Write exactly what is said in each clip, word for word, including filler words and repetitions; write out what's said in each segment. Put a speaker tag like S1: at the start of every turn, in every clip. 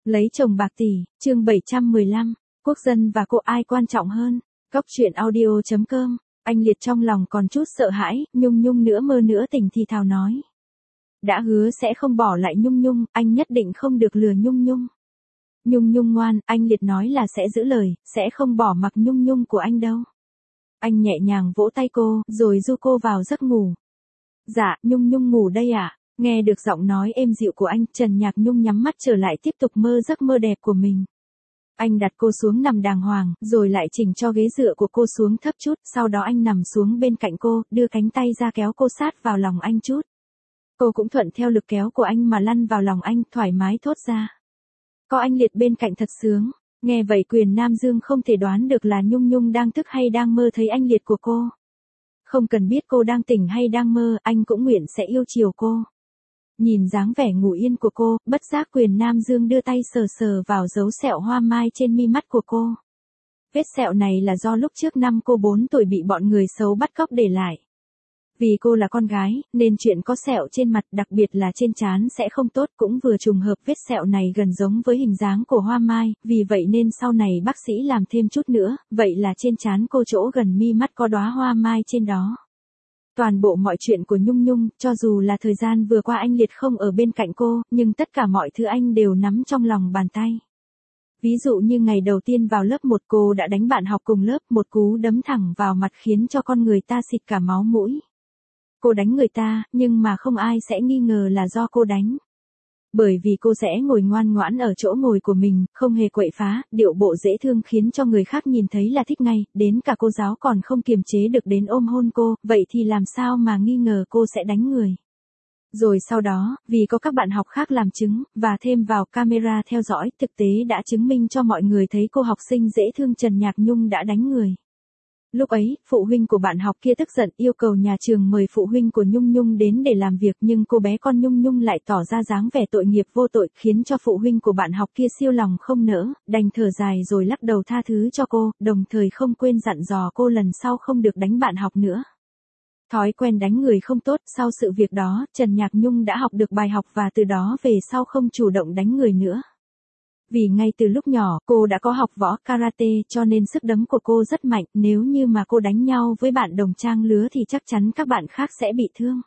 S1: Lấy chồng bạc tỷ, chương bảy trăm mười lăm, quốc dân và cô ai quan trọng hơn? Góc truyện audio chấm com, anh Liệt trong lòng còn chút sợ hãi, Nhung Nhung nữa mơ nữa tỉnh thì thào nói. Đã hứa sẽ không bỏ lại Nhung Nhung, anh nhất định không được lừa Nhung Nhung. Nhung Nhung ngoan, anh Liệt nói là sẽ giữ lời, sẽ không bỏ mặc Nhung Nhung của anh đâu. Anh nhẹ nhàng vỗ tay cô, rồi du cô vào giấc ngủ. Dạ, Nhung Nhung ngủ đây ạ. À? Nghe được giọng nói êm dịu của anh, Trần Nhạc Nhung nhắm mắt trở lại tiếp tục mơ giấc mơ đẹp của mình. Anh đặt cô xuống nằm đàng hoàng, rồi lại chỉnh cho ghế dựa của cô xuống thấp chút, sau đó anh nằm xuống bên cạnh cô, đưa cánh tay ra kéo cô sát vào lòng anh chút. Cô cũng thuận theo lực kéo của anh mà lăn vào lòng anh, thoải mái thốt ra. Có anh Liệt bên cạnh thật sướng. Nghe vậy Quyền Nam Dương không thể đoán được là Nhung Nhung đang thức hay đang mơ thấy anh Liệt của cô. Không cần biết cô đang tỉnh hay đang mơ, anh cũng nguyện sẽ yêu chiều cô. Nhìn dáng vẻ ngủ yên của cô, bất giác Quyền Nam Dương đưa tay sờ sờ vào dấu sẹo hoa mai trên mi mắt của cô. Vết sẹo này là do lúc trước năm cô bốn tuổi bị bọn người xấu bắt cóc để lại. Vì cô là con gái, nên chuyện có sẹo trên mặt, đặc biệt là trên trán sẽ không tốt, cũng vừa trùng hợp vết sẹo này gần giống với hình dáng của hoa mai, vì vậy nên sau này bác sĩ làm thêm chút nữa, vậy là trên trán cô chỗ gần mi mắt có đóa hoa mai trên đó. Toàn bộ mọi chuyện của Nhung Nhung, cho dù là thời gian vừa qua anh Liệt không ở bên cạnh cô, nhưng tất cả mọi thứ anh đều nắm trong lòng bàn tay. Ví dụ như ngày đầu tiên vào lớp một cô đã đánh bạn học cùng lớp, một cú đấm thẳng vào mặt khiến cho con người ta xịt cả máu mũi. Cô đánh người ta, nhưng mà không ai sẽ nghi ngờ là do cô đánh. Bởi vì cô sẽ ngồi ngoan ngoãn ở chỗ ngồi của mình, không hề quậy phá, điệu bộ dễ thương khiến cho người khác nhìn thấy là thích ngay, đến cả cô giáo còn không kiềm chế được đến ôm hôn cô, vậy thì làm sao mà nghi ngờ cô sẽ đánh người. Rồi sau đó, vì có các bạn học khác làm chứng, và thêm vào camera theo dõi, thực tế đã chứng minh cho mọi người thấy cô học sinh dễ thương Trần Nhạc Nhung đã đánh người. Lúc ấy, phụ huynh của bạn học kia tức giận yêu cầu nhà trường mời phụ huynh của Nhung Nhung đến để làm việc, nhưng cô bé con Nhung Nhung lại tỏ ra dáng vẻ tội nghiệp vô tội, khiến cho phụ huynh của bạn học kia siêu lòng không nỡ, đành thở dài rồi lắc đầu tha thứ cho cô, đồng thời không quên dặn dò cô lần sau không được đánh bạn học nữa. Thói quen đánh người không tốt, sau sự việc đó, Trần Nhạc Nhung đã học được bài học và từ đó về sau không chủ động đánh người nữa. Vì ngay từ lúc nhỏ, cô đã có học võ karate cho nên sức đấm của cô rất mạnh, nếu như mà cô đánh nhau với bạn đồng trang lứa thì chắc chắn các bạn khác sẽ bị thương.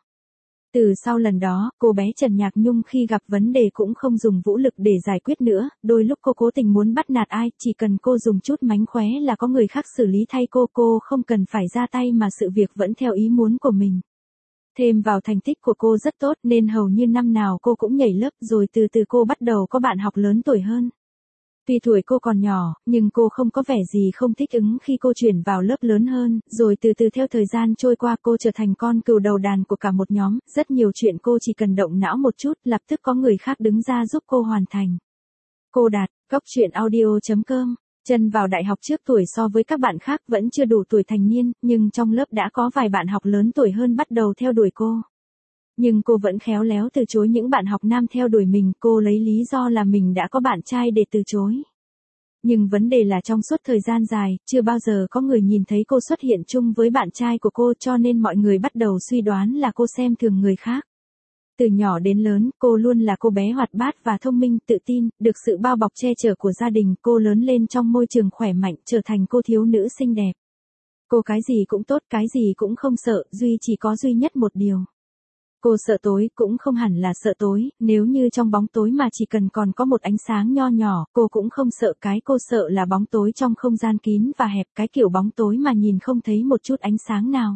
S1: Từ sau lần đó, cô bé Trần Nhạc Nhung khi gặp vấn đề cũng không dùng vũ lực để giải quyết nữa, đôi lúc cô cố tình muốn bắt nạt ai, chỉ cần cô dùng chút mánh khóe là có người khác xử lý thay cô, cô không cần phải ra tay mà sự việc vẫn theo ý muốn của mình. Thêm vào thành tích của cô rất tốt nên hầu như năm nào cô cũng nhảy lớp, rồi từ từ cô bắt đầu có bạn học lớn tuổi hơn. Tuy tuổi cô còn nhỏ, nhưng cô không có vẻ gì không thích ứng khi cô chuyển vào lớp lớn hơn, rồi từ từ theo thời gian trôi qua cô trở thành con cừu đầu đàn của cả một nhóm, rất nhiều chuyện cô chỉ cần động não một chút, lập tức có người khác đứng ra giúp cô hoàn thành. Cô Đạt, góc truyện audio chấm com. Chân vào đại học trước tuổi so với các bạn khác vẫn chưa đủ tuổi thành niên, nhưng trong lớp đã có vài bạn học lớn tuổi hơn bắt đầu theo đuổi cô. Nhưng cô vẫn khéo léo từ chối những bạn học nam theo đuổi mình, cô lấy lý do là mình đã có bạn trai để từ chối. Nhưng vấn đề là trong suốt thời gian dài, chưa bao giờ có người nhìn thấy cô xuất hiện chung với bạn trai của cô, cho nên mọi người bắt đầu suy đoán là cô xem thường người khác. Từ nhỏ đến lớn, cô luôn là cô bé hoạt bát và thông minh, tự tin, được sự bao bọc che chở của gia đình, cô lớn lên trong môi trường khỏe mạnh, trở thành cô thiếu nữ xinh đẹp. Cô cái gì cũng tốt, cái gì cũng không sợ, duy chỉ có duy nhất một điều. Cô sợ tối, cũng không hẳn là sợ tối, nếu như trong bóng tối mà chỉ cần còn có một ánh sáng nho nhỏ, cô cũng không sợ, cái cô sợ là bóng tối trong không gian kín và hẹp, cái kiểu bóng tối mà nhìn không thấy một chút ánh sáng nào.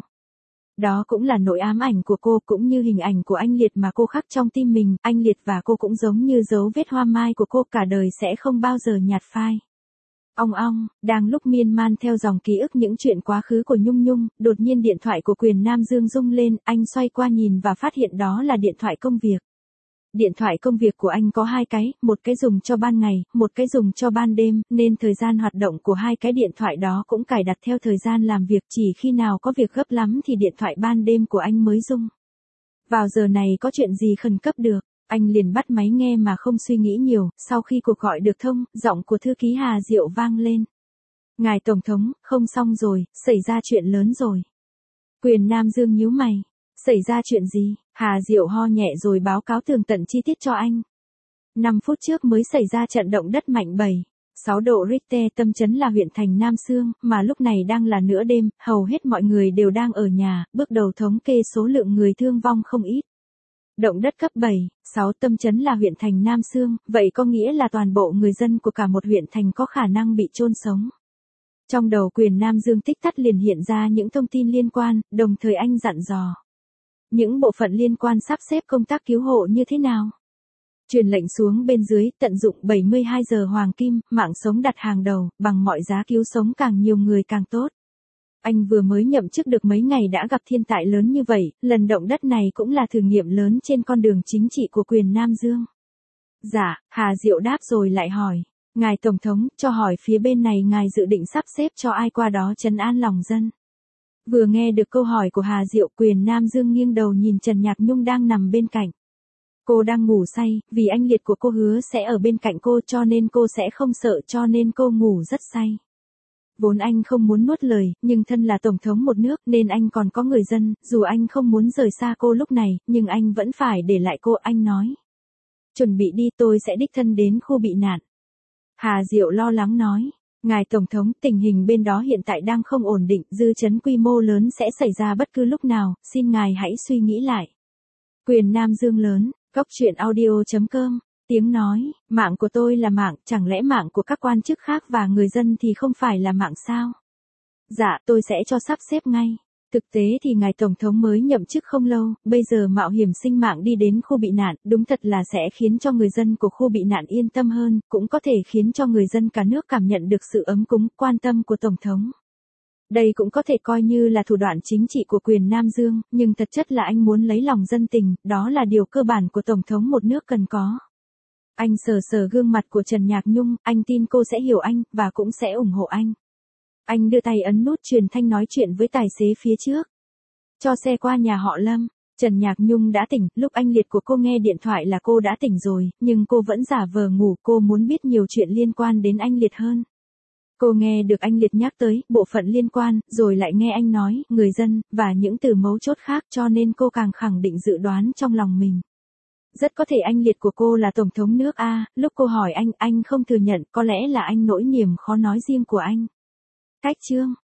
S1: Đó cũng là nỗi ám ảnh của cô, cũng như hình ảnh của anh Liệt mà cô khắc trong tim mình, anh Liệt và cô cũng giống như dấu vết hoa mai của cô, cả đời sẽ không bao giờ nhạt phai. Ong ong, đang lúc miên man theo dòng ký ức những chuyện quá khứ của Nhung Nhung, đột nhiên điện thoại của Quyền Nam Dương rung lên, anh xoay qua nhìn và phát hiện đó là điện thoại công việc. Điện thoại công việc của anh có hai cái, một cái dùng cho ban ngày, một cái dùng cho ban đêm, nên thời gian hoạt động của hai cái điện thoại đó cũng cài đặt theo thời gian làm việc, chỉ khi nào có việc gấp lắm thì điện thoại ban đêm của anh mới rung. Vào giờ này có chuyện gì khẩn cấp được? Anh liền bắt máy nghe mà không suy nghĩ nhiều, sau khi cuộc gọi được thông, giọng của thư ký Hà Diệu vang lên. Ngài Tổng thống, không xong rồi, xảy ra chuyện lớn rồi. Quyền Nam Dương nhíu mày. Xảy ra chuyện gì? Hà Diệu ho nhẹ rồi báo cáo tường tận chi tiết cho anh. năm phút trước mới xảy ra trận động đất mạnh bảy, sáu độ Richter, tâm chấn là huyện thành Nam Xương, mà lúc này đang là nửa đêm, hầu hết mọi người đều đang ở nhà, bước đầu thống kê số lượng người thương vong không ít. Động đất cấp bảy, sáu tâm chấn là huyện thành Nam Xương, vậy có nghĩa là toàn bộ người dân của cả một huyện thành có khả năng bị chôn sống. Trong đầu Quyền Nam Dương tích tắc liền hiện ra những thông tin liên quan, đồng thời anh dặn dò. Những bộ phận liên quan sắp xếp công tác cứu hộ như thế nào? Truyền lệnh xuống bên dưới, tận dụng bảy mươi hai giờ hoàng kim, mạng sống đặt hàng đầu, bằng mọi giá cứu sống càng nhiều người càng tốt. Anh vừa mới nhậm chức được mấy ngày đã gặp thiên tai lớn như vậy, lần động đất này cũng là thử nghiệm lớn trên con đường chính trị của Quyền Nam Dương. Dạ, Hà Diệu đáp rồi lại hỏi. Ngài Tổng thống, cho hỏi phía bên này ngài dự định sắp xếp cho ai qua đó trấn an lòng dân. Vừa nghe được câu hỏi của Hà Diệu, Quyền Nam Dương nghiêng đầu nhìn Trần Nhạc Nhung đang nằm bên cạnh. Cô đang ngủ say, vì anh liệt của cô hứa sẽ ở bên cạnh cô cho nên cô sẽ không sợ cho nên cô ngủ rất say. Vốn anh không muốn nuốt lời, nhưng thân là Tổng thống một nước nên anh còn có người dân, dù anh không muốn rời xa cô lúc này, nhưng anh vẫn phải để lại cô, anh nói. Chuẩn bị đi, tôi sẽ đích thân đến khu bị nạn. Hà Diệu lo lắng nói. Ngài Tổng thống, tình hình bên đó hiện tại đang không ổn định, dư chấn quy mô lớn sẽ xảy ra bất cứ lúc nào, xin ngài hãy suy nghĩ lại. Quyền Nam Dương lớn, góc truyện audio chấm com, tiếng nói, mạng của tôi là mạng, chẳng lẽ mạng của các quan chức khác và người dân thì không phải là mạng sao? Dạ, tôi sẽ cho sắp xếp ngay. Thực tế thì ngài Tổng thống mới nhậm chức không lâu, bây giờ mạo hiểm sinh mạng đi đến khu bị nạn, đúng thật là sẽ khiến cho người dân của khu bị nạn yên tâm hơn, cũng có thể khiến cho người dân cả nước cảm nhận được sự ấm cúng, quan tâm của Tổng thống. Đây cũng có thể coi như là thủ đoạn chính trị của Quyền Nam Dương, nhưng thật chất là anh muốn lấy lòng dân tình, đó là điều cơ bản của Tổng thống một nước cần có. Anh sờ sờ gương mặt của Trần Nhạc Nhung, anh tin cô sẽ hiểu anh, và cũng sẽ ủng hộ anh. Anh đưa tay ấn nút truyền thanh nói chuyện với tài xế phía trước. Cho xe qua nhà họ Lâm. Trần Nhạc Nhung đã tỉnh, lúc anh liệt của cô nghe điện thoại là cô đã tỉnh rồi, nhưng cô vẫn giả vờ ngủ, cô muốn biết nhiều chuyện liên quan đến anh liệt hơn. Cô nghe được anh liệt nhắc tới bộ phận liên quan, rồi lại nghe anh nói, người dân, và những từ mấu chốt khác cho nên cô càng khẳng định dự đoán trong lòng mình. Rất có thể anh liệt của cô là Tổng thống nước A, lúc cô hỏi anh, anh không thừa nhận, có lẽ là anh nỗi niềm khó nói riêng của anh. Cách chương